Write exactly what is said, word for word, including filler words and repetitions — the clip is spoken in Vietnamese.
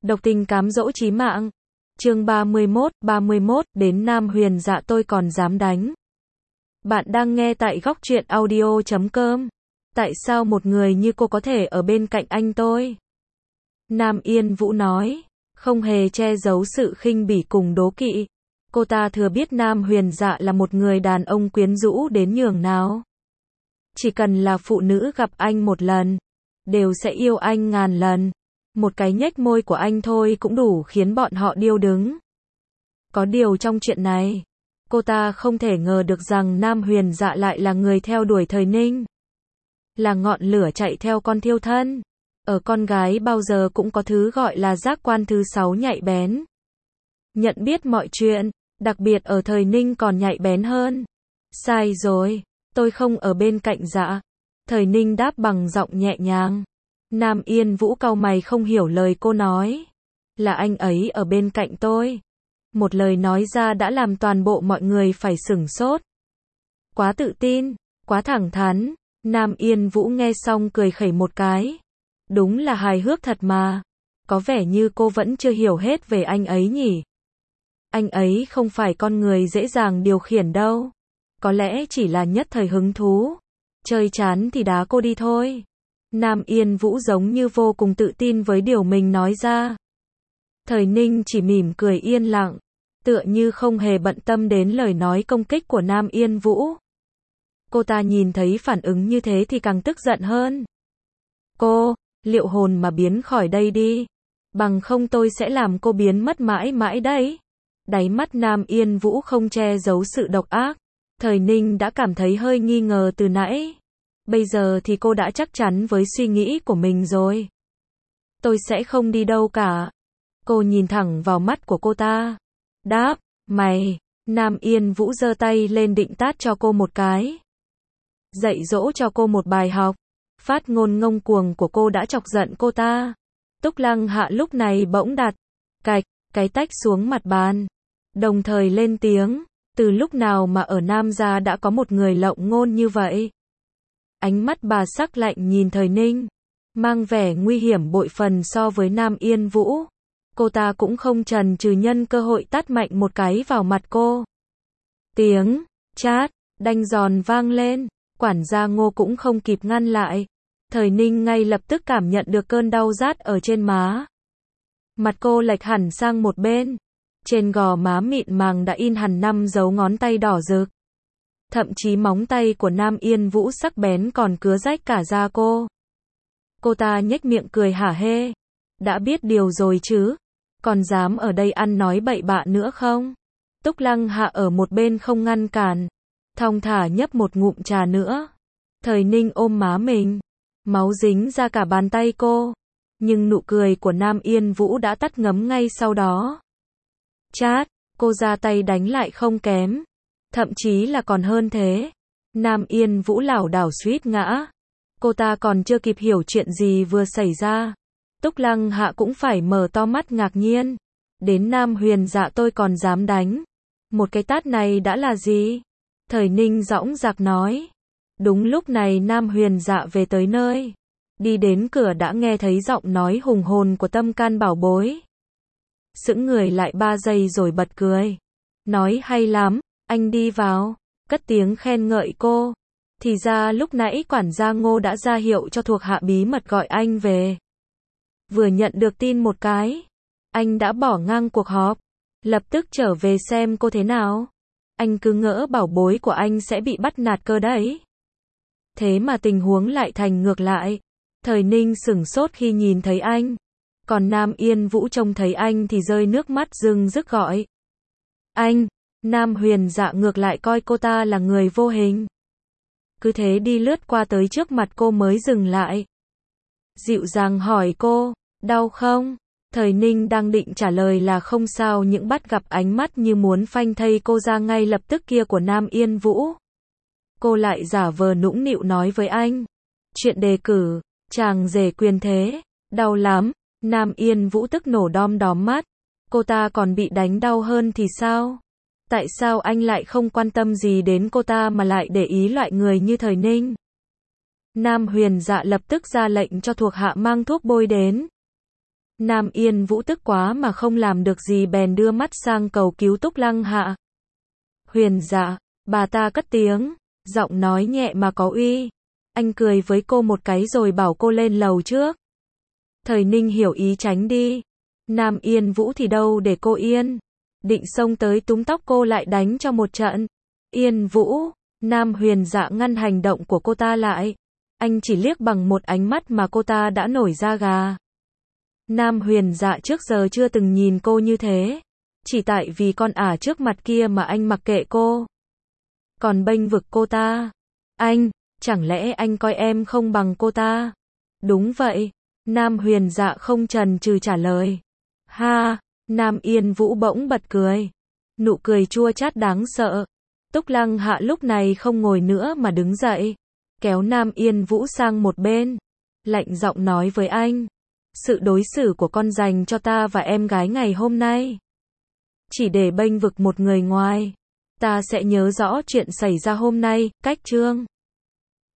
Độc tình cám dỗ chí mạng. Chương ba mươi mốt, ba mươi mốt, đến Nam Huyền Dạ tôi còn dám đánh. Bạn đang nghe tại góc truyện audio chấm com. Tại sao một người như cô có thể ở bên cạnh anh tôi? Nam Yên Vũ nói, không hề che giấu sự khinh bỉ cùng đố kỵ. Cô ta thừa biết Nam Huyền Dạ là một người đàn ông quyến rũ đến nhường nào. Chỉ cần là phụ nữ gặp anh một lần, đều sẽ yêu anh ngàn lần. Một cái nhếch môi của anh thôi cũng đủ khiến bọn họ điêu đứng. Có điều trong chuyện này, cô ta không thể ngờ được rằng Nam Huyền Dạ lại là người theo đuổi Thời Ninh. Là ngọn lửa chạy theo con thiêu thân. Ở con gái bao giờ cũng có thứ gọi là giác quan thứ sáu nhạy bén. Nhận biết mọi chuyện, đặc biệt ở Thời Ninh còn nhạy bén hơn. Sai rồi, tôi không ở bên cạnh Dạ. Thời Ninh đáp bằng giọng nhẹ nhàng. Nam Yên Vũ cau mày không hiểu lời cô nói. Là anh ấy ở bên cạnh tôi. Một lời nói ra đã làm toàn bộ mọi người phải sửng sốt. Quá tự tin, quá thẳng thắn. Nam Yên Vũ nghe xong cười khẩy một cái. Đúng là hài hước thật mà. Có vẻ như cô vẫn chưa hiểu hết về anh ấy nhỉ. Anh ấy không phải con người dễ dàng điều khiển đâu. Có lẽ chỉ là nhất thời hứng thú. Chơi chán thì đá cô đi thôi. Nam Yên Vũ giống như vô cùng tự tin với điều mình nói ra. Thời Ninh chỉ mỉm cười yên lặng, tựa như không hề bận tâm đến lời nói công kích của Nam Yên Vũ. Cô ta nhìn thấy phản ứng như thế thì càng tức giận hơn. Cô, liệu hồn mà biến khỏi đây đi. Bằng không tôi sẽ làm cô biến mất mãi mãi đấy. Đáy mắt Nam Yên Vũ không che giấu sự độc ác. Thời Ninh đã cảm thấy hơi nghi ngờ từ nãy. Bây giờ thì cô đã chắc chắn với suy nghĩ của mình rồi. Tôi sẽ không đi đâu cả. Cô nhìn thẳng vào mắt của cô ta. Đáp, mày. Nam Yên Vũ giơ tay lên định tát cho cô một cái. Dạy dỗ cho cô một bài học. Phát ngôn ngông cuồng của cô đã chọc giận cô ta. Túc Lăng Hạ lúc này bỗng đặt cạch cái tách xuống mặt bàn. Đồng thời lên tiếng. Từ lúc nào mà ở Nam gia đã có một người lộng ngôn như vậy? Ánh mắt bà sắc lạnh nhìn Thời Ninh, mang vẻ nguy hiểm bội phần so với Nam Yên Vũ. Cô ta cũng không chần chừ nhân cơ hội tát mạnh một cái vào mặt cô. Tiếng chát đanh giòn vang lên, quản gia Ngô cũng không kịp ngăn lại. Thời Ninh ngay lập tức cảm nhận được cơn đau rát ở trên má. Mặt cô lệch hẳn sang một bên. Trên gò má mịn màng đã in hẳn năm dấu ngón tay đỏ rực. Thậm chí móng tay của Nam Yên Vũ sắc bén còn cứa rách cả da cô. Cô ta nhếch miệng cười hả hê. Đã biết điều rồi chứ. Còn dám ở đây ăn nói bậy bạ nữa không? Túc Lăng Hạ ở một bên không ngăn cản. Thong thả nhấp một ngụm trà nữa. Thời Ninh ôm má mình. Máu dính ra cả bàn tay cô. Nhưng nụ cười của Nam Yên Vũ đã tắt ngấm ngay sau đó. Chát, cô ra tay đánh lại không kém. Thậm chí là còn hơn thế. Nam Yên Vũ lảo đảo suýt ngã. Cô ta còn chưa kịp hiểu chuyện gì vừa xảy ra. Túc Lăng Hạ cũng phải mở to mắt ngạc nhiên. Đến Nam Huyền Dạ tôi còn dám đánh. Một cái tát này đã là gì? Thời Ninh dõng dạc nói. Đúng lúc này Nam Huyền Dạ về tới nơi. Đi đến cửa đã nghe thấy giọng nói hùng hồn của Tâm Can bảo bối. Sững người lại ba giây rồi bật cười. Nói hay lắm. Anh đi vào, cất tiếng khen ngợi cô. Thì ra lúc nãy quản gia Ngô đã ra hiệu cho thuộc hạ bí mật gọi anh về. Vừa nhận được tin một cái, anh đã bỏ ngang cuộc họp, lập tức trở về xem cô thế nào. Anh cứ ngỡ bảo bối của anh sẽ bị bắt nạt cơ đấy. Thế mà tình huống lại thành ngược lại. Thời Ninh sửng sốt khi nhìn thấy anh. Còn Nam Yên Vũ trông thấy anh thì rơi nước mắt rưng rức gọi. Anh! Nam Huyền Dạ ngược lại coi cô ta là người vô hình. Cứ thế đi lướt qua tới trước mặt cô mới dừng lại. Dịu dàng hỏi cô, đau không? Thời Ninh đang định trả lời là không sao những bắt gặp ánh mắt như muốn phanh thây cô ra ngay lập tức kia của Nam Yên Vũ. Cô lại giả vờ nũng nịu nói với anh. Chuyện đề cử, chàng rể quyền thế, đau lắm. Nam Yên Vũ tức nổ đom đóm mắt. Cô ta còn bị đánh đau hơn thì sao? Tại sao anh lại không quan tâm gì đến cô ta mà lại để ý loại người như Thời Ninh? Nam Huyền Dạ lập tức ra lệnh cho thuộc hạ mang thuốc bôi đến. Nam Yên Vũ tức quá mà không làm được gì bèn đưa mắt sang cầu cứu Túc Lăng Hạ. Huyền Dạ, bà ta cất tiếng, giọng nói nhẹ mà có uy. Anh cười với cô một cái rồi bảo cô lên lầu trước. Thời Ninh hiểu ý tránh đi. Nam Yên Vũ thì đâu để cô yên. Định xông tới túm tóc cô lại đánh cho một trận. Yên Vũ, Nam Huyền Dạ ngăn hành động của cô ta lại. Anh chỉ liếc bằng một ánh mắt mà cô ta đã nổi da gà. Nam Huyền Dạ trước giờ chưa từng nhìn cô như thế. Chỉ tại vì con ả trước mặt kia mà anh mặc kệ cô. Còn bênh vực cô ta. Anh, chẳng lẽ anh coi em không bằng cô ta? Đúng vậy. Nam Huyền Dạ không chần chừ trả lời. Ha, Nam Yên Vũ bỗng bật cười. Nụ cười chua chát đáng sợ. Túc Lăng Hạ lúc này không ngồi nữa mà đứng dậy. Kéo Nam Yên Vũ sang một bên. Lạnh giọng nói với anh. Sự đối xử của con dành cho ta và em gái ngày hôm nay. Chỉ để bênh vực một người ngoài. Ta sẽ nhớ rõ chuyện xảy ra hôm nay, cách chương.